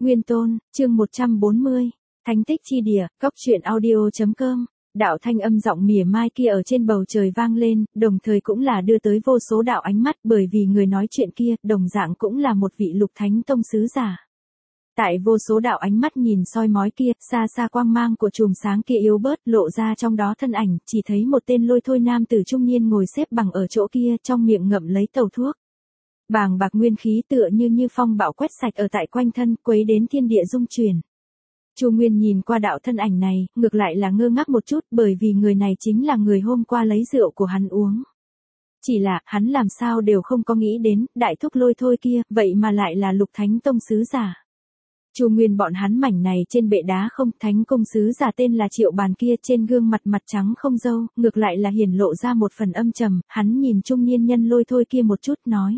Nguyên Tôn, chương 140, Thánh tích chi địa, góc truyện audio.com. Đạo thanh âm giọng mỉa mai kia ở trên bầu trời vang lên, đồng thời cũng là đưa tới vô số đạo ánh mắt, bởi vì người nói chuyện kia, đồng dạng cũng là một vị Lục Thánh Tông sứ giả. Tại vô số đạo ánh mắt nhìn soi mói kia, xa xa quang mang của chùm sáng kia yếu bớt, lộ ra trong đó thân ảnh, chỉ thấy một tên lôi thôi nam tử trung niên ngồi xếp bằng ở chỗ kia, trong miệng ngậm lấy tàu thuốc. Bàng bạc nguyên khí tựa như phong bão quét sạch ở tại quanh thân, quấy đến thiên địa rung chuyển. Chu Nguyên nhìn qua đạo thân ảnh này, ngược lại là ngơ ngác một chút, bởi vì người này chính là người hôm qua lấy rượu của hắn uống. Chỉ là, hắn làm sao đều không có nghĩ đến, đại thúc lôi thôi kia, vậy mà lại là Lục Thánh Tông sứ giả. Chu Nguyên bọn hắn mảnh này trên bệ đá không, Thánh Công sứ giả tên là Triệu Bàn kia, trên gương mặt mặt trắng không râu, ngược lại là hiển lộ ra một phần âm trầm, hắn nhìn trung niên nhân lôi thôi kia một chút, nói.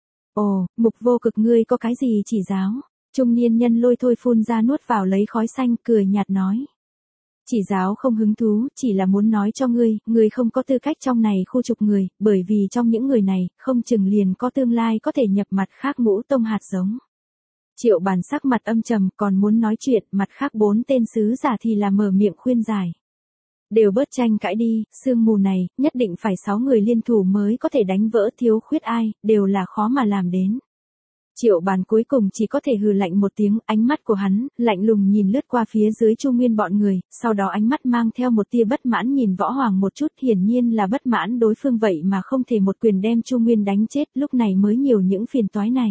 Ồ, Mục Vô Cực ngươi có cái gì chỉ giáo? Trung niên nhân lôi thôi phun ra nuốt vào lấy khói xanh, cười nhạt nói. Chỉ giáo không hứng thú, chỉ là muốn nói cho ngươi không có tư cách trong này khu trục người, bởi vì trong những người này, không chừng liền có tương lai có thể nhập mặt khác ngũ tông hạt giống. Triệu Bàn sắc mặt âm trầm, còn muốn nói chuyện, mặt khác 4 tên sứ giả thì là mở miệng khuyên giải. Đều bớt tranh cãi đi, sương mù này, nhất định phải 6 người liên thủ mới có thể đánh vỡ, thiếu khuyết ai, đều là khó mà làm đến. Triệu Bàn cuối cùng chỉ có thể hừ lạnh một tiếng, ánh mắt của hắn, lạnh lùng nhìn lướt qua phía dưới Chu Nguyên bọn người, sau đó ánh mắt mang theo một tia bất mãn nhìn Võ Hoàng một chút, hiển nhiên là bất mãn đối phương vậy mà không thể một quyền đem Chu Nguyên đánh chết, lúc này mới nhiều những phiền toái này.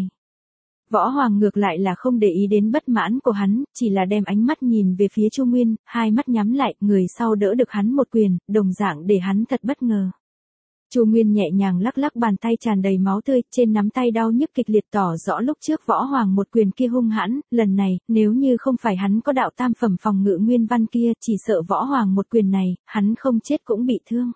Võ Hoàng ngược lại là không để ý đến bất mãn của hắn, chỉ là đem ánh mắt nhìn về phía Chu Nguyên, hai mắt nhắm lại, người sau đỡ được hắn một quyền, đồng dạng để hắn thật bất ngờ. Chu Nguyên nhẹ nhàng lắc lắc bàn tay tràn đầy máu tươi, trên nắm tay đau nhức kịch liệt tỏ rõ lúc trước Võ Hoàng một quyền kia hung hãn, lần này, nếu như không phải hắn có đạo tam phẩm phòng ngự nguyên văn kia, chỉ sợ Võ Hoàng một quyền này, hắn không chết cũng bị thương.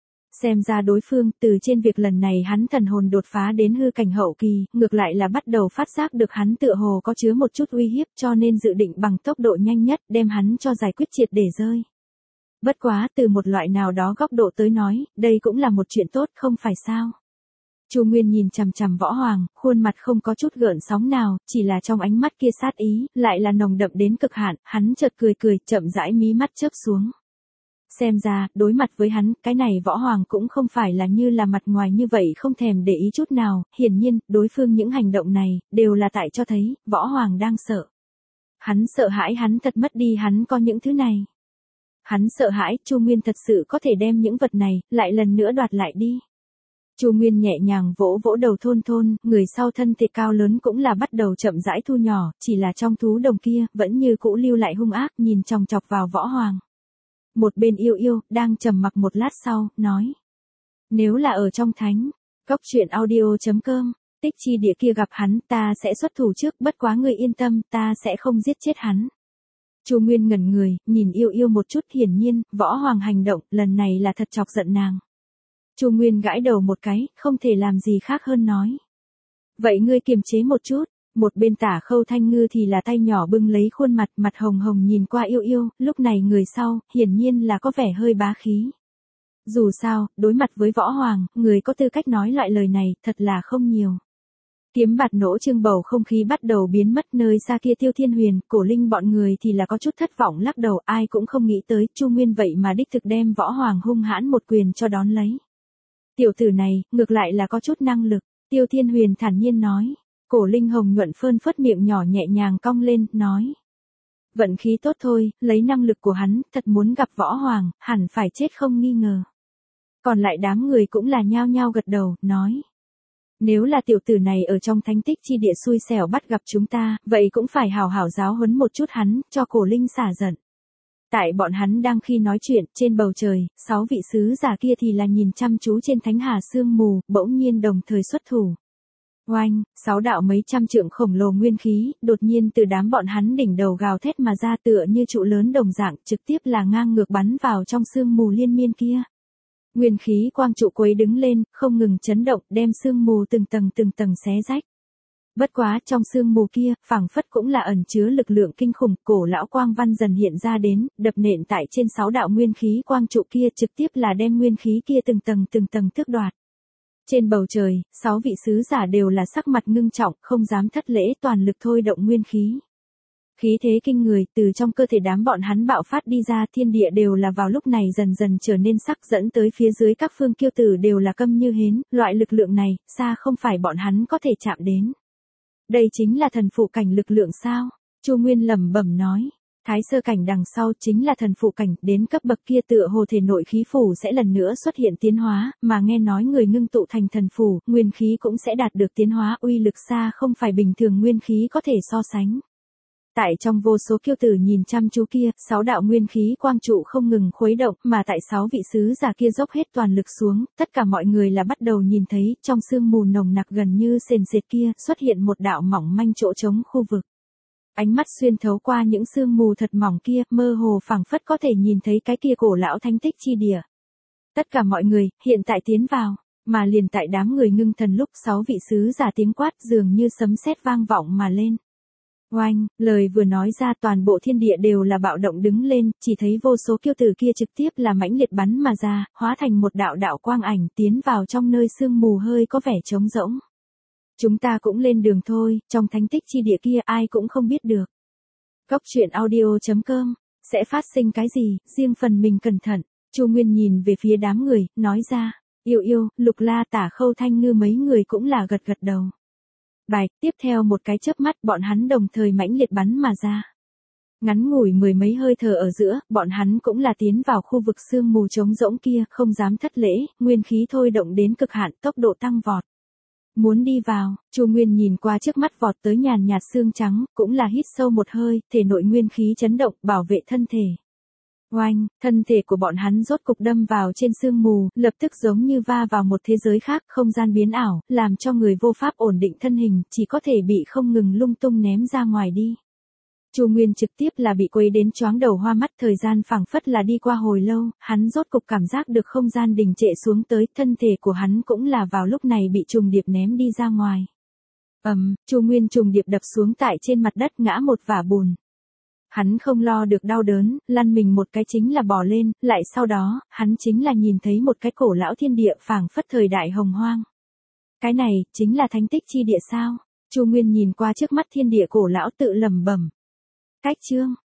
Xem ra đối phương, từ trên việc lần này hắn thần hồn đột phá đến hư cảnh hậu kỳ, ngược lại là bắt đầu phát giác được hắn tựa hồ có chứa một chút uy hiếp, cho nên dự định bằng tốc độ nhanh nhất, đem hắn cho giải quyết triệt để rơi. Bất quá, từ một loại nào đó góc độ tới nói, đây cũng là một chuyện tốt, không phải sao? Chu Nguyên nhìn chằm chằm Võ Hoàng, khuôn mặt không có chút gợn sóng nào, chỉ là trong ánh mắt kia sát ý, lại là nồng đậm đến cực hạn, hắn chợt cười, chậm rãi mí mắt chớp xuống. Xem ra, đối mặt với hắn, cái này Võ Hoàng cũng không phải là như là mặt ngoài như vậy không thèm để ý chút nào, hiển nhiên, đối phương những hành động này, đều là tại cho thấy, Võ Hoàng đang sợ. Hắn sợ hãi hắn thật mất đi hắn có những thứ này. Hắn sợ hãi, Chu Nguyên thật sự có thể đem những vật này, lại lần nữa đoạt lại đi. Chu Nguyên nhẹ nhàng vỗ vỗ đầu thôn, người sau thân thể cao lớn cũng là bắt đầu chậm rãi thu nhỏ, chỉ là trong thú đồng kia, vẫn như cũ lưu lại hung ác, nhìn chòng chọc vào Võ Hoàng. Một bên yêu, đang trầm mặc một lát sau, nói. Nếu là ở trong thánh, góc truyện audio.com, tích chi địa kia gặp hắn, ta sẽ xuất thủ trước, bất quá ngươi yên tâm, ta sẽ không giết chết hắn. Chu Nguyên ngẩn người, nhìn yêu một chút, hiển nhiên, Võ Hoàng hành động, lần này là thật chọc giận nàng. Chu Nguyên gãi đầu một cái, không thể làm gì khác hơn nói. Vậy ngươi kiềm chế một chút. Một bên Tả Khâu Thanh Ngư thì là tay nhỏ bưng lấy khuôn mặt hồng hồng nhìn qua yêu, lúc này người sau, hiển nhiên là có vẻ hơi bá khí. Dù sao, đối mặt với Võ Hoàng, người có tư cách nói loại lời này, thật là không nhiều. Kiếm bạt nỗ trương bầu không khí bắt đầu biến mất, nơi xa kia Tiêu Thiên Huyền, Cổ Linh bọn người thì là có chút thất vọng lắc đầu, ai cũng không nghĩ tới, Chu Nguyên vậy mà đích thực đem Võ Hoàng hung hãn một quyền cho đón lấy. Tiểu tử này, ngược lại là có chút năng lực, Tiêu Thiên Huyền thản nhiên nói. Cổ Linh hồng nhuận phơn phất miệng nhỏ nhẹ nhàng cong lên, nói. Vận khí tốt thôi, lấy năng lực của hắn, thật muốn gặp Võ Hoàng, hẳn phải chết không nghi ngờ. Còn lại đám người cũng là nhao nhao gật đầu, nói. Nếu là tiểu tử này ở trong thánh tích chi địa xui xẻo bắt gặp chúng ta, vậy cũng phải hào hảo giáo huấn một chút hắn, cho Cổ Linh xả giận. Tại bọn hắn đang khi nói chuyện, trên bầu trời, 6 vị sứ giả kia thì là nhìn chăm chú trên thánh hà sương mù, bỗng nhiên đồng thời xuất thủ. Oanh, 6 đạo mấy trăm trượng khổng lồ nguyên khí, đột nhiên từ đám bọn hắn đỉnh đầu gào thét mà ra tựa như trụ lớn đồng dạng, trực tiếp là ngang ngược bắn vào trong sương mù liên miên kia. Nguyên khí quang trụ quấy đứng lên, không ngừng chấn động, đem sương mù từng tầng xé rách. Bất quá, trong sương mù kia, phảng phất cũng là ẩn chứa lực lượng kinh khủng, cổ lão quang văn dần hiện ra đến, đập nện tại trên 6 đạo nguyên khí quang trụ kia, trực tiếp là đem nguyên khí kia từng tầng tước đoạt. Trên bầu trời, 6 vị sứ giả đều là sắc mặt ngưng trọng, không dám thất lễ, toàn lực thôi động nguyên khí. Khí thế kinh người từ trong cơ thể đám bọn hắn bạo phát đi ra, thiên địa đều là vào lúc này dần dần trở nên sắc, dẫn tới phía dưới các phương kiêu tử đều là câm như hến, loại lực lượng này, xa không phải bọn hắn có thể chạm đến. Đây chính là thần phụ cảnh lực lượng sao? Chu Nguyên lẩm bẩm nói. Thái sơ cảnh đằng sau chính là thần phụ cảnh, đến cấp bậc kia tựa hồ thể nội khí phủ sẽ lần nữa xuất hiện tiến hóa, mà nghe nói người ngưng tụ thành thần phủ, nguyên khí cũng sẽ đạt được tiến hóa, uy lực xa không phải bình thường nguyên khí có thể so sánh. Tại trong vô số kiêu tử nhìn chăm chú kia, 6 đạo nguyên khí quang trụ không ngừng khuấy động, mà tại 6 vị sứ giả kia dốc hết toàn lực xuống, tất cả mọi người là bắt đầu nhìn thấy, trong sương mù nồng nặc gần như sền sệt kia, xuất hiện một đạo mỏng manh chỗ trống khu vực. Ánh mắt xuyên thấu qua những sương mù thật mỏng kia, mơ hồ phảng phất có thể nhìn thấy cái kia cổ lão thánh tích chi địa. Tất cả mọi người, hiện tại tiến vào, mà liền tại đám người ngưng thần lúc 6 vị sứ giả tiếng quát dường như sấm sét vang vọng mà lên. Oanh, lời vừa nói ra toàn bộ thiên địa đều là bạo động đứng lên, chỉ thấy vô số kiêu tử kia trực tiếp là mãnh liệt bắn mà ra, hóa thành một đạo đạo quang ảnh tiến vào trong nơi sương mù hơi có vẻ trống rỗng. Chúng ta cũng lên đường thôi, trong thánh tích chi địa kia ai cũng không biết được. Góc truyện audio.com, sẽ phát sinh cái gì, riêng phần mình cẩn thận. Chu Nguyên nhìn về phía đám người, nói ra, Yêu, Lục La, Tả Khâu, Thanh Ngư mấy người cũng là gật gật đầu. Bài, tiếp theo một cái chớp mắt bọn hắn đồng thời mãnh liệt bắn mà ra. Ngắn ngủi mười mấy hơi thở ở giữa, bọn hắn cũng là tiến vào khu vực sương mù trống rỗng kia, không dám thất lễ, nguyên khí thôi động đến cực hạn, tốc độ tăng vọt. Muốn đi vào, Chu Nguyên nhìn qua trước mắt vọt tới nhàn nhạt sương trắng, cũng là hít sâu một hơi, thể nội nguyên khí chấn động, bảo vệ thân thể. Oanh, thân thể của bọn hắn rốt cục đâm vào trên sương mù, lập tức giống như va vào một thế giới khác, không gian biến ảo, làm cho người vô pháp ổn định thân hình, chỉ có thể bị không ngừng lung tung ném ra ngoài đi. Chu Nguyên trực tiếp là bị quấy đến choáng đầu hoa mắt, thời gian phảng phất là đi qua hồi lâu, hắn rốt cục cảm giác được không gian đình trệ xuống tới, thân thể của hắn cũng là vào lúc này bị trùng điệp ném đi ra ngoài. Chu Nguyên trùng điệp đập xuống tại trên mặt đất ngã một vả bùn. Hắn không lo được đau đớn, lăn mình một cái chính là bò lên, lại sau đó, hắn chính là nhìn thấy một cái cổ lão thiên địa phảng phất thời đại hồng hoang. Cái này, chính là thánh tích chi địa sao? Chu Nguyên nhìn qua trước mắt thiên địa cổ lão tự lẩm bẩm. Cách chương